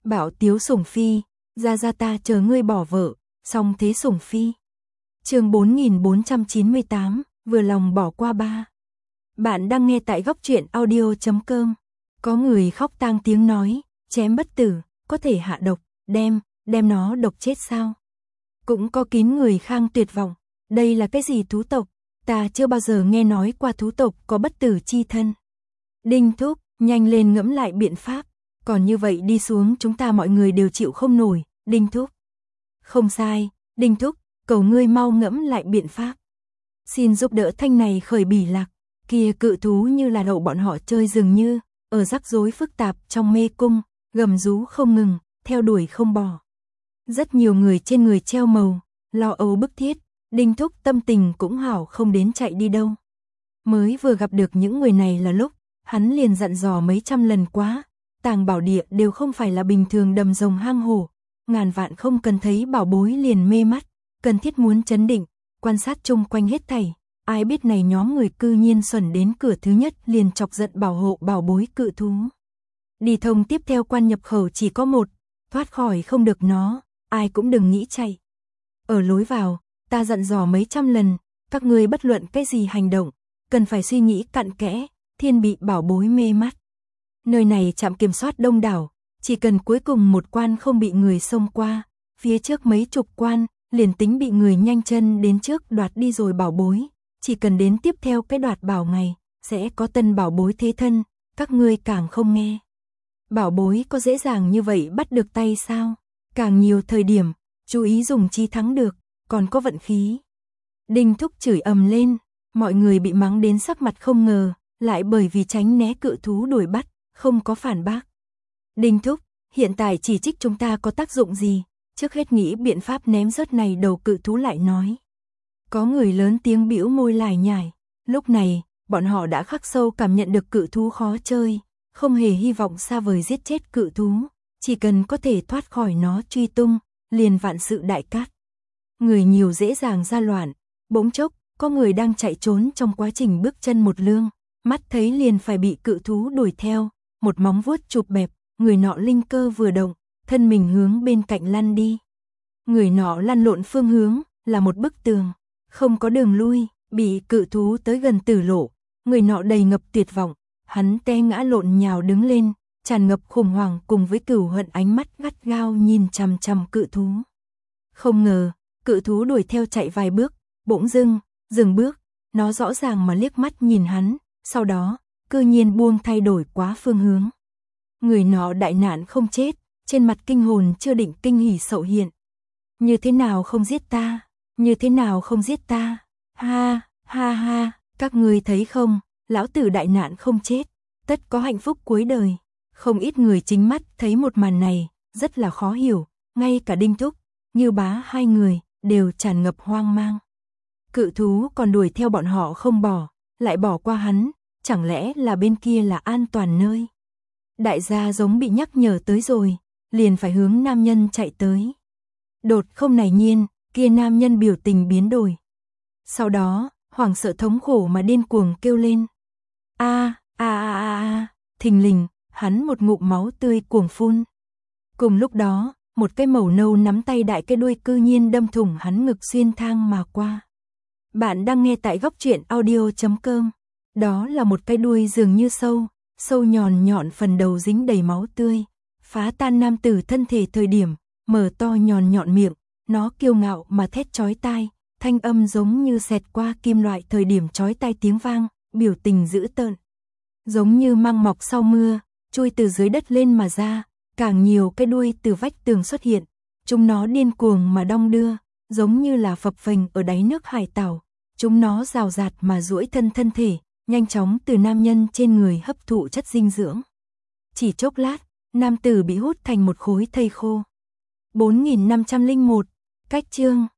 Bảo Tiếu sủng phi, ra ta chờ ngươi bỏ vợ, xong thế sủng phi. Chương 4498, vừa lòng bỏ qua ba. Bạn đang nghe tại góc truyện audio.com. Có người khóc tang tiếng nói, chém bất tử, có thể hạ độc, đem nó độc chết sao? Cũng có kín người khang tuyệt vọng, đây là cái gì thú tộc? Ta chưa bao giờ nghe nói qua thú tộc có bất tử chi thân. Đinh Thúc, nhanh lên ngẫm lại biện pháp, còn như vậy đi xuống chúng ta mọi người đều chịu không nổi, Đinh Thúc. Không sai, Đinh Thúc, cầu ngươi mau ngẫm lại biện pháp. Xin giúp đỡ thanh này khởi bỉ lạc, kia cự thú như là đậu bọn họ chơi dường như, ở rắc rối phức tạp trong mê cung, gầm rú không ngừng, theo đuổi không bỏ. Rất nhiều người trên người treo màu, lo âu bức thiết, Đinh Thúc tâm tình cũng hảo không đến chạy đi đâu. Mới vừa gặp được những người này là lúc, hắn liền dặn dò mấy trăm lần quá, Tàng Bảo Địa đều không phải là bình thường đầm rồng hang hổ, ngàn vạn không cần thấy bảo bối liền mê mắt, cần thiết muốn chấn định, quan sát chung quanh hết thảy. Ai biết này nhóm người cư nhiên xuẩn đến cửa thứ nhất liền chọc giận bảo hộ bảo bối cự thú. Đi thông tiếp theo quan nhập khẩu chỉ có một, thoát khỏi không được nó, ai cũng đừng nghĩ chạy. Ở lối vào, ta dặn dò mấy trăm lần, các ngươi bất luận cái gì hành động, cần phải suy nghĩ cặn kẽ, thiên bị bảo bối mê mắt. Nơi này trạm kiểm soát đông đảo, chỉ cần cuối cùng một quan không bị người xông qua, phía trước mấy chục quan, liền tính bị người nhanh chân đến trước đoạt đi rồi bảo bối, chỉ cần đến tiếp theo cái đoạt bảo ngày, sẽ có tân bảo bối thế thân, các ngươi càng không nghe. Bảo bối có dễ dàng như vậy bắt được tay sao? Càng nhiều thời điểm, chú ý dùng chi thắng được, còn có vận khí. Đinh Thúc chửi ầm lên, mọi người bị mắng đến sắc mặt không ngờ, lại bởi vì tránh né cự thú đuổi bắt, không có phản bác. Đinh Thúc, hiện tại chỉ trích chúng ta có tác dụng gì? Trước hết nghĩ biện pháp ném rớt này đầu cự thú lại nói. Có người lớn tiếng bĩu môi lải nhải, lúc này, bọn họ đã khắc sâu cảm nhận được cự thú khó chơi, không hề hy vọng xa vời giết chết cự thú, chỉ cần có thể thoát khỏi nó truy tung, liền vạn sự đại cát. Người nhiều dễ dàng ra loạn, bỗng chốc, có người đang chạy trốn trong quá trình bước chân một lương, mắt thấy liền phải bị cự thú đuổi theo, một móng vuốt chụp bẹp, người nọ linh cơ vừa động, thân mình hướng bên cạnh lăn đi. Người nọ lăn lộn phương hướng, là một bức tường, không có đường lui, bị cự thú tới gần tử lộ, người nọ đầy ngập tuyệt vọng, hắn té ngã lộn nhào đứng lên, tràn ngập khủng hoảng cùng với cửu hận ánh mắt gắt gao nhìn chằm chằm cự thú. Không ngờ, cự thú đuổi theo chạy vài bước, bỗng dừng bước, nó rõ ràng mà liếc mắt nhìn hắn, sau đó, cư nhiên buông thay đổi quá phương hướng. Người nọ đại nạn không chết, trên mặt kinh hồn chưa định kinh hỉ sậu hiện. Như thế nào không giết ta? Như thế nào không giết ta? Ha, ha ha, các ngươi thấy không, lão tử đại nạn không chết, tất có hạnh phúc cuối đời. Không ít người chính mắt thấy một màn này, rất là khó hiểu, ngay cả Đinh Thúc, Như Bá hai người, đều tràn ngập hoang mang. Cự thú còn đuổi theo bọn họ không bỏ, lại bỏ qua hắn, chẳng lẽ là bên kia là an toàn nơi. Đại gia giống bị nhắc nhở tới rồi, liền phải hướng nam nhân chạy tới. Đột không này nhiên, kia nam nhân biểu tình biến đổi. Sau đó, hoảng sợ thống khổ mà điên cuồng kêu lên. Thình lình, hắn một ngụm máu tươi cuồng phun. Cùng lúc đó, một cái màu nâu nắm tay đại cái đuôi cư nhiên đâm thủng hắn ngực xuyên thang mà qua. Bạn đang nghe tại góc truyện audio.com. Đó là một cái đuôi dường như sâu nhọn nhọn phần đầu dính đầy máu tươi, phá tan nam tử thân thể thời điểm, mở to nhọn nhọn miệng, nó kiêu ngạo mà thét chói tai, thanh âm giống như xẹt qua kim loại thời điểm chói tai tiếng vang, biểu tình dữ tợn. Giống như măng mọc sau mưa, chui từ dưới đất lên mà ra, càng nhiều cái đuôi từ vách tường xuất hiện, chúng nó điên cuồng mà đong đưa, giống như là phập phềnh ở đáy nước hải tảo, chúng nó rào rạt mà duỗi thân thể, nhanh chóng từ nam nhân trên người hấp thụ chất dinh dưỡng. Chỉ chốc lát, nam tử bị hút thành một khối thây khô. 4501, cách chương